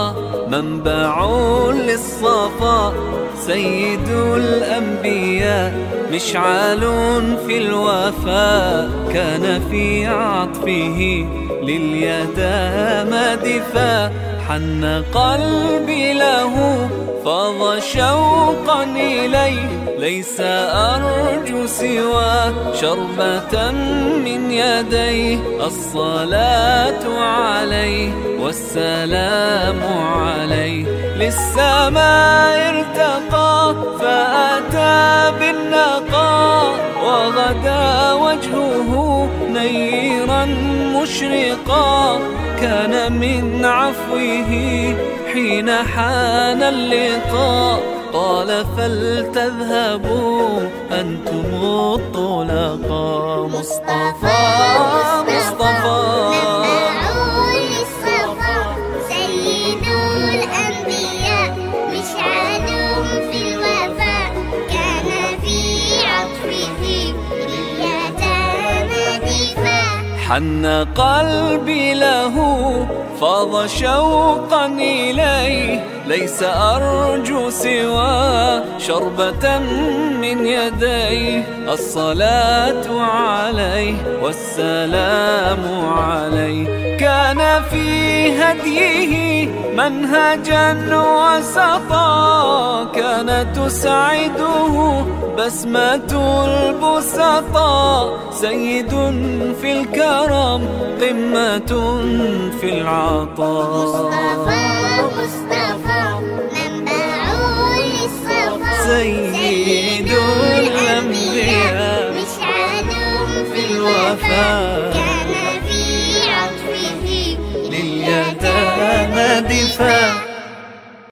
المصطفى منبع للصفا، سيد الأنبياء مشعل في الوفاء، كان في عطفه لليتامى دفا. حن قلبي له فاض شوقا إليه، ليس أرجو سوى شربة من يديه. الصلاة عليه والسلام عليه، للسماء ارتقى فأتى بالنقاء، وغدا وجهه نيرا مشرقا. كان من عفوه حين حان اللقاء، قال فلتذهبوا أنتم الطلقاء. مصطفى مصطفى سيد الأنبياء مشعل في الوفاء، كان في عطفه لليتامى دفا. حن قلبي له فاض شوقا إليه، ليس أرجو سوى شربة من يديه. الصلاة عليه والسلام عليه، كان في هديه منهجا وسطا، كان تسعده بسمة البسطاء. سيد في الكرم قمة في العطاء. مصطفى منبع للصفا، سيد الأنبياء مشعل في الوفاء، كان في عطفه لليتامى دفا.